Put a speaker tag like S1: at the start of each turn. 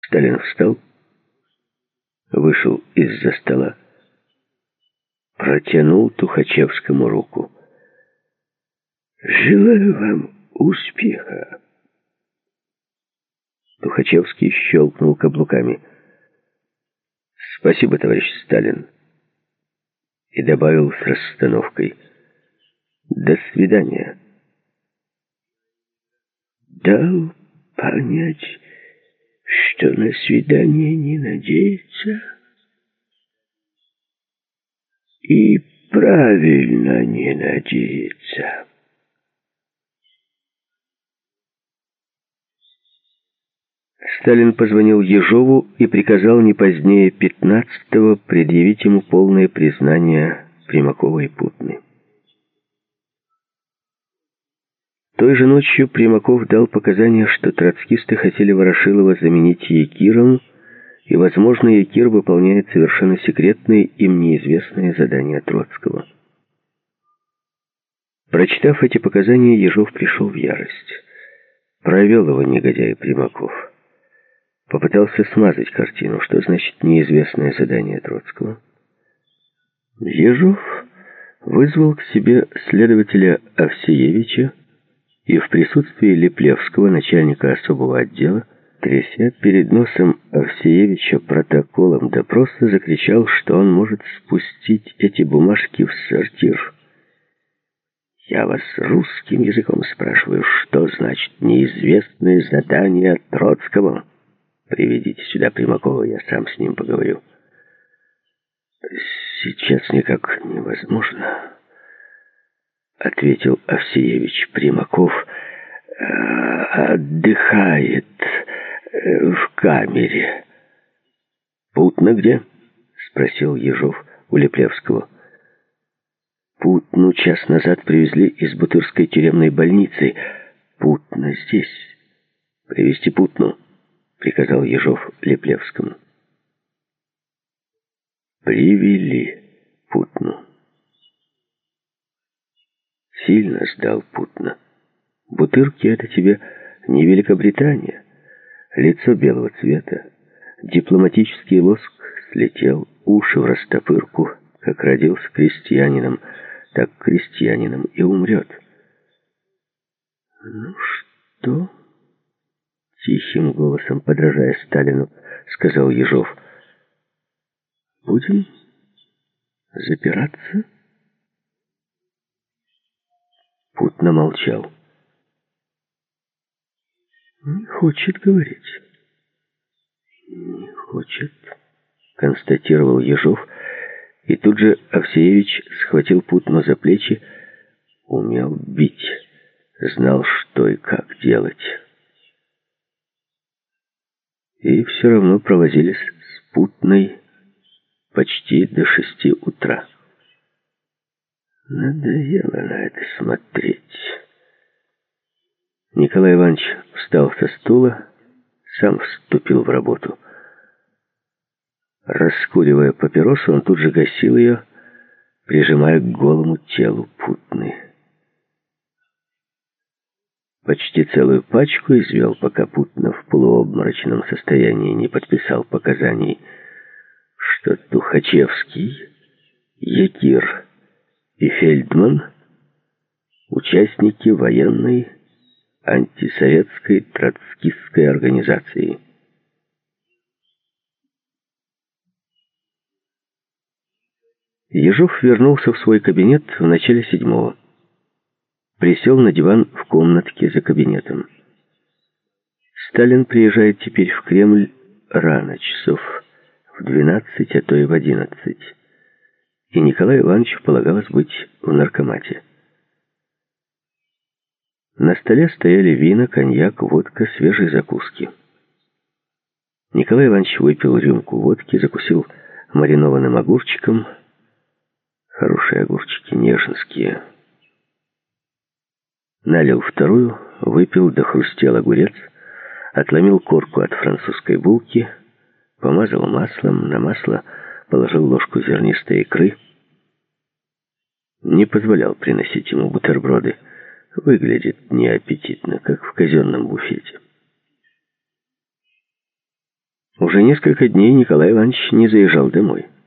S1: Сталин встал, вышел из-за стола, протянул Тухачевскому руку. «Желаю вам успеха!» Тухачевский щелкнул каблуками. «Спасибо, товарищ Сталин!» И добавил с расстановкой: «До свидания!» Дал понять, что на свидание не надеется, и правильно не надеется. Сталин позвонил Ежову и приказал не позднее 15-го предъявить ему полное признание Примакова и Путны. Той же ночью Примаков дал показания, что троцкисты хотели Ворошилова заменить Якиром, и, возможно, Якир выполняет совершенно секретные, им неизвестные задания Троцкого. Прочитав эти показания, Ежов пришел в ярость. Провел его негодяй Примаков. Попытался смазать картину. Что значит неизвестное задание Троцкого? Ежов вызвал к себе следователя Овсеевича и в присутствии Липлевского, начальника особого отдела, тряся перед носом Овсеевича протоколом допроса, закричал, что он может спустить эти бумажки в сортир. «Я вас русским языком спрашиваю, что значит неизвестное задание Троцкого? Приведите сюда Примакова, я сам с ним поговорю». «Сейчас никак невозможно», — ответил Овсеевич. «Примаков отдыхает в камере». «Путна где?» — спросил Ежов у Липлевского. «Путну час назад привезли из Бутырской тюремной больницы. Путна здесь. Привезти Путну», — приказал Ежов Липлевскому. Привели Путну. Сильно сдал Путна. Бутырки — это тебе не Великобритания. Лицо белого цвета, дипломатический лоск слетел, уши в растопырку. Как родился крестьянином, так крестьянином и умрет. «Ну что?» — тихим голосом, подражая Сталину, сказал Ежов. «Будем запираться?» Путна молчал. «Не хочет говорить». «Не хочет», — констатировал Ежов, и тут же Овсеевич схватил Путну за плечи, умел бить, знал, что и как делать. И все равно провозились с Путной почти до 6 утра. Надоело на это смотреть. Николай Иванович встал со стула, сам вступил в работу. Раскуривая папиросу, он тут же гасил ее, прижимая к голому телу Путны. Почти целую пачку извел, пока Путна в полуобморочном состоянии не подписал показаний, что Тухачевский, Якир и Фельдман — участники военной антисоветской троцкистской организации. Ежов вернулся в свой кабинет в начале 7-го. Присел на диван в комнатке за кабинетом. Сталин приезжает теперь в Кремль рано, часов в 12, а то и в 11. И Николаю Ивановичу полагалось быть в наркомате. На столе стояли вина, коньяк, водка, свежие закуски. Николай Иванович выпил рюмку водки, закусил маринованным огурчиком. Хорошие огурчики, неженские. Налил вторую, выпил, дохрустел огурец, отломил корку от французской булки, помазал маслом, на масло положил ложку зернистой икры. Не позволял приносить ему бутерброды. Выглядит неаппетитно, как в казенном буфете. уже несколько дней Николай Иванович не заезжал домой.